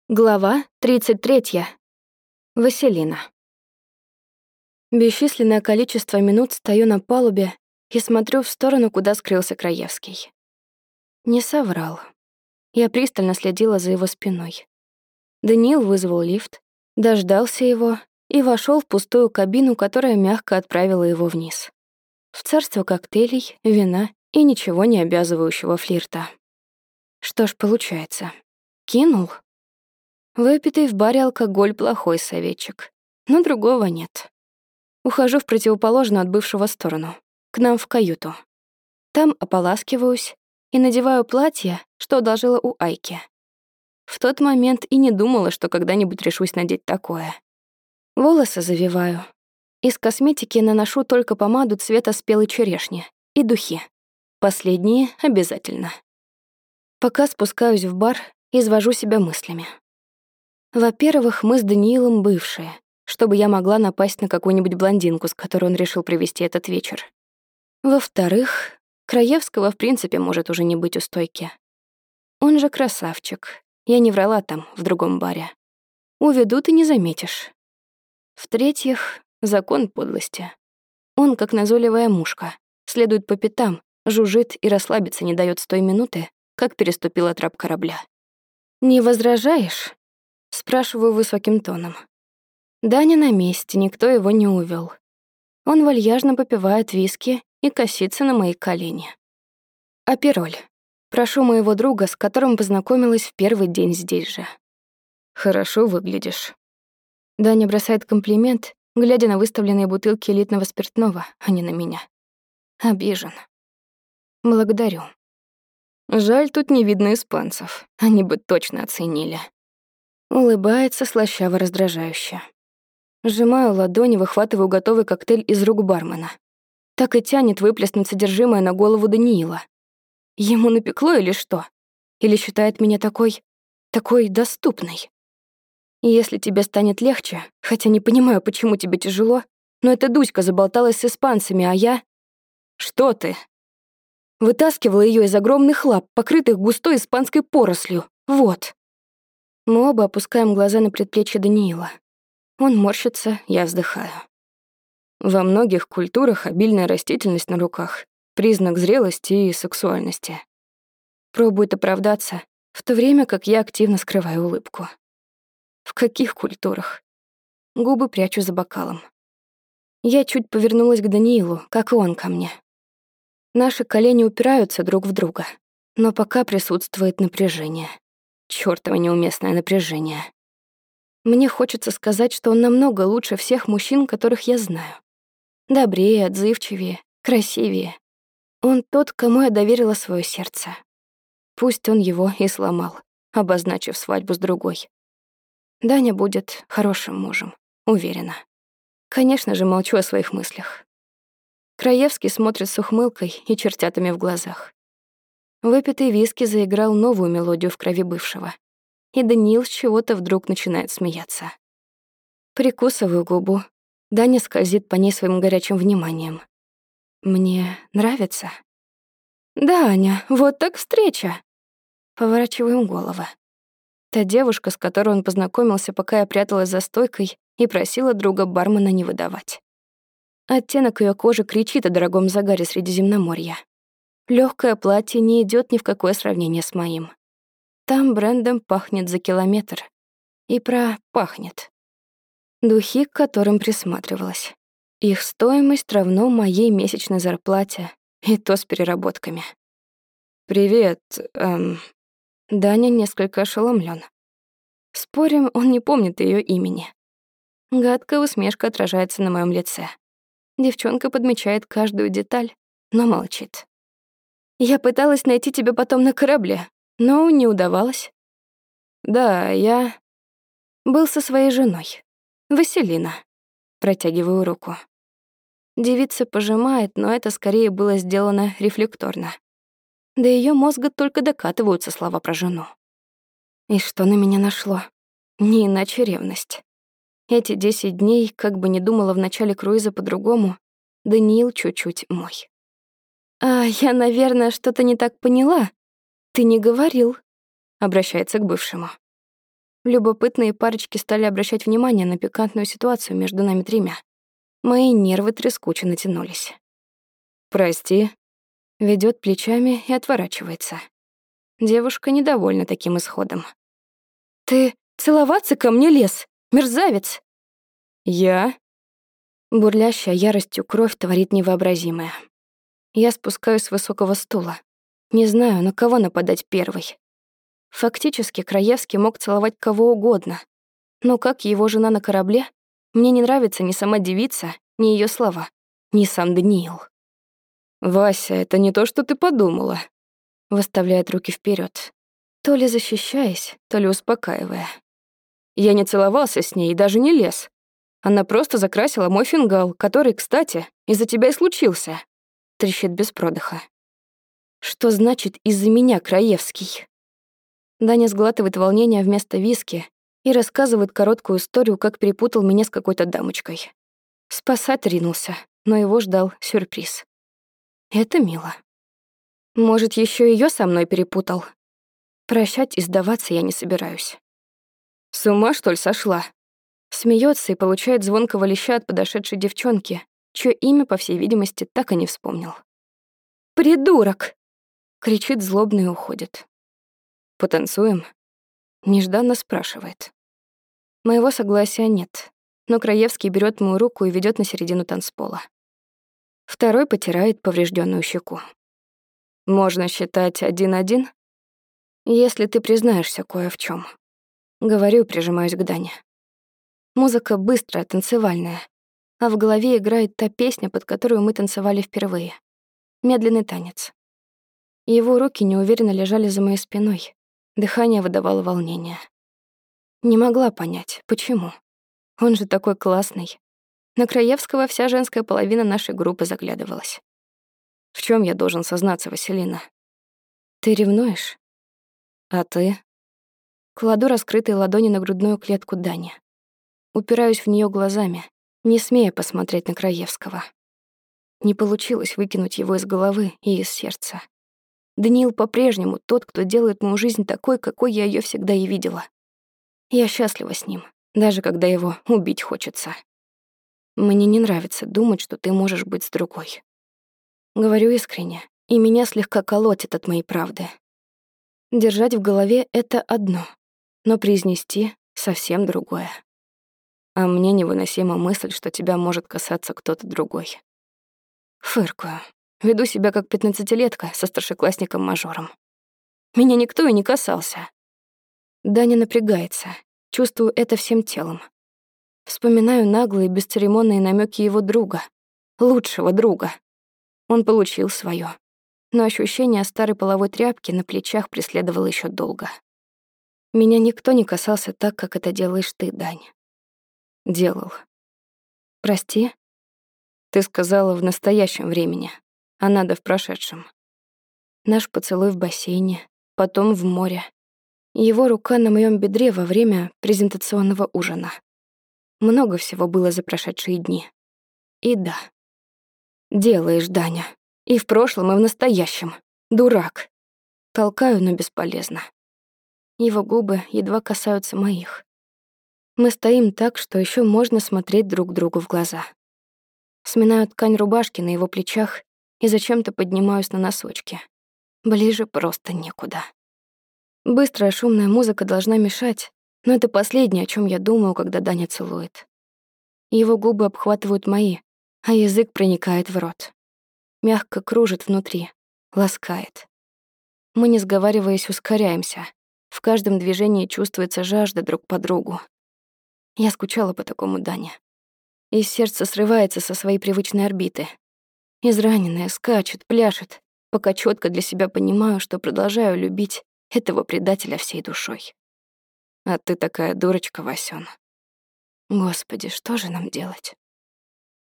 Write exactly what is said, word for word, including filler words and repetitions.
Глава тридцать третья. Василина. Бесчисленное количество минут стою на палубе и смотрю в сторону, куда скрылся Краевский. Не соврал. Я пристально следила за его спиной. Даниил вызвал лифт, дождался его и вошел в пустую кабину, которая мягко отправила его вниз. В царство коктейлей, вина и ничего не обязывающего флирта. Что ж получается? Кинул? Выпитый в баре алкоголь — плохой советчик, но другого нет. Ухожу в противоположную от бывшего сторону, к нам в каюту. Там ополаскиваюсь и надеваю платье, что одолжила у Айки. В тот момент и не думала, что когда-нибудь решусь надеть такое. Волосы завиваю. Из косметики наношу только помаду цвета спелой черешни и духи. Последние обязательно. Пока спускаюсь в бар, извожу себя мыслями. Во-первых, мы с Даниилом бывшие, чтобы я могла напасть на какую-нибудь блондинку, с которой он решил провести этот вечер. Во-вторых, Краевского в принципе может уже не быть у стойки. Он же красавчик. Я не врала там, в другом баре. Уведут и не заметишь. В-третьих, закон подлости. Он, как назойливая мушка, следует по пятам, жужжит и расслабиться не даёт с той минуты, как переступила трап корабля. «Не возражаешь?» — спрашиваю высоким тоном. Даня на месте, никто его не увёл. Он вальяжно попивает виски и косится на мои колени. Апероль. Прошу моего друга, с которым познакомилась в первый день здесь же. «Хорошо выглядишь». Даня бросает комплимент, глядя на выставленные бутылки элитного спиртного, а не на меня. Обижен. Благодарю. Жаль, тут не видно испанцев. Они бы точно оценили. Улыбается слащаво-раздражающе. Сжимаю ладони, выхватываю готовый коктейль из рук бармена. Так и тянет выплеснуть содержимое на голову Даниила. Ему напекло или что? Или считает меня такой... такой доступной? Если тебе станет легче, хотя не понимаю, почему тебе тяжело, но эта Дуська заболталась с испанцами, а я... Что ты? Вытаскивала её из огромных лап, покрытых густой испанской порослью. Вот. Мы оба опускаем глаза на предплечье Даниила. Он морщится, я вздыхаю. Во многих культурах обильная растительность на руках — признак зрелости и сексуальности. Пробует оправдаться, в то время как я активно скрываю улыбку. В каких культурах? Губы прячу за бокалом. Я чуть повернулась к Даниилу, как и он ко мне. Наши колени упираются друг в друга, но пока присутствует напряжение. Чёртово неуместное напряжение. Мне хочется сказать, что он намного лучше всех мужчин, которых я знаю. Добрее, отзывчивее, красивее. Он тот, кому я доверила своё сердце. Пусть он его и сломал, обозначив свадьбу с другой. Даня будет хорошим мужем, уверена. Конечно же, молчу о своих мыслях. Краевский смотрит с ухмылкой и чертятами в глазах. Выпитый виски заиграл новую мелодию в крови бывшего, и Даниил с чего-то вдруг начинает смеяться. Прикусываю губу. Даня скользит по ней своим горячим вниманием. Мне нравится. «Да, Аня, вот так встреча!» Поворачиваем головы. Та девушка, с которой он познакомился, пока я пряталась за стойкой и просила друга бармена не выдавать. Оттенок её кожи кричит о дорогом загаре Средиземноморья. Лёгкое платье не идёт ни в какое сравнение с моим. Там брендом пахнет за километр. И про пахнет. Духи, к которым присматривалась. Их стоимость равно моей месячной зарплате, и то с переработками. «Привет, эм...» Даня несколько ошеломлён. Спорим, он не помнит её имени. Гадкая усмешка отражается на моём лице. Девчонка подмечает каждую деталь, но молчит. «Я пыталась найти тебя потом на корабле, но не удавалось». «Да, я...» «Был со своей женой. Василина». Протягиваю руку. Девица пожимает, но это скорее было сделано рефлекторно. До её мозга только докатываются слова про жену. И что на меня нашло? Не иначе ревность. Эти десять дней, как бы ни думала в начале круиза по-другому, Даниил чуть-чуть мой. «А я, наверное, что-то не так поняла. Ты не говорил», — обращается к бывшему. Любопытные парочки стали обращать внимание на пикантную ситуацию между нами тремя. Мои нервы трескуче натянулись. «Прости», — ведёт плечами и отворачивается. Девушка недовольна таким исходом. «Ты целоваться ко мне лез, мерзавец!» «Я?» Бурлящая яростью кровь творит невообразимое. Я спускаюсь с высокого стула. Не знаю, на кого нападать первой. Фактически, Краевский мог целовать кого угодно. Но как его жена на корабле, мне не нравится ни сама девица, ни её слова, ни сам Даниил. «Вася, это не то, что ты подумала», — выставляет руки вперёд, то ли защищаясь, то ли успокаивая. «Я не целовался с ней и даже не лез. Она просто закрасила мой фингал, который, кстати, из-за тебя и случился», — трещит без продыха. «Что значит «из-за меня, Краевский»?» Даня сглатывает волнение вместо виски и рассказывает короткую историю, как перепутал меня с какой-то дамочкой. Спасать ринулся, но его ждал сюрприз. Это мило. Может, ещё её со мной перепутал? Прощать и сдаваться я не собираюсь. С ума, что ли, сошла? Смеётся и получает звонкого леща от подошедшей девчонки, чье имя, по всей видимости, так и не вспомнил. «Придурок!» — кричит злобно и уходит. «Потанцуем?» — нежданно спрашивает. Моего согласия нет, но Краевский берет мою руку и ведет на середину танцпола. Второй потирает поврежденную щеку. «Можно считать один-один, если ты признаешься кое в чем. Говорю и прижимаюсь к Дане. Музыка быстрая, танцевальная, а в голове играет та песня, под которую мы танцевали впервые. Медленный танец. Его руки неуверенно лежали за моей спиной. Дыхание выдавало волнение. Не могла понять, почему. Он же такой классный. На Краевского вся женская половина нашей группы заглядывалась. В чем я должен сознаться, Василина? Ты ревнуешь? А ты? Кладу раскрытые ладони на грудную клетку Дани. Упираюсь в нее глазами, не смея посмотреть на Краевского. Не получилось выкинуть его из головы и из сердца. Даниил по-прежнему тот, кто делает мою жизнь такой, какой я ее всегда и видела. Я счастлива с ним, даже когда его убить хочется. Мне не нравится думать, что ты можешь быть с другой. Говорю искренне, и меня слегка колотит от моей правды. Держать в голове — это одно, но произнести — совсем другое. А мне невыносима мысль, что тебя может касаться кто-то другой. Фыркаю. Веду себя как пятнадцатилетка со старшеклассником-мажором. Меня никто и не касался. Даня напрягается. Чувствую это всем телом. Вспоминаю наглые, бесцеремонные намеки его друга. Лучшего друга. Он получил своё. Но ощущение старой половой тряпки на плечах преследовало еще долго. Меня никто не касался так, как это делаешь ты, Дань. Делал. Прости? Ты сказала в настоящем времени, а надо в прошедшем. Наш поцелуй в бассейне, потом в море. Его рука на моем бедре во время презентационного ужина. Много всего было за прошедшие дни. И да. Делаешь, Даня. И в прошлом, и в настоящем. Дурак. Толкаю, но бесполезно. Его губы едва касаются моих. Мы стоим так, что еще можно смотреть друг другу в глаза. Сминаю ткань рубашки на его плечах и зачем-то поднимаюсь на носочки. Ближе просто некуда. Быстрая шумная музыка должна мешать, но это последнее, о чем я думаю, когда Даня целует. Его губы обхватывают мои, а язык проникает в рот. Мягко кружит внутри, ласкает. Мы, не сговариваясь, ускоряемся. В каждом движении чувствуется жажда друг по другу. Я скучала по такому Дане. И сердце срывается со своей привычной орбиты. Израненное скачет, пляшет, пока четко для себя понимаю, что продолжаю любить этого предателя всей душой. А ты такая дурочка, Васён. Господи, что же нам делать?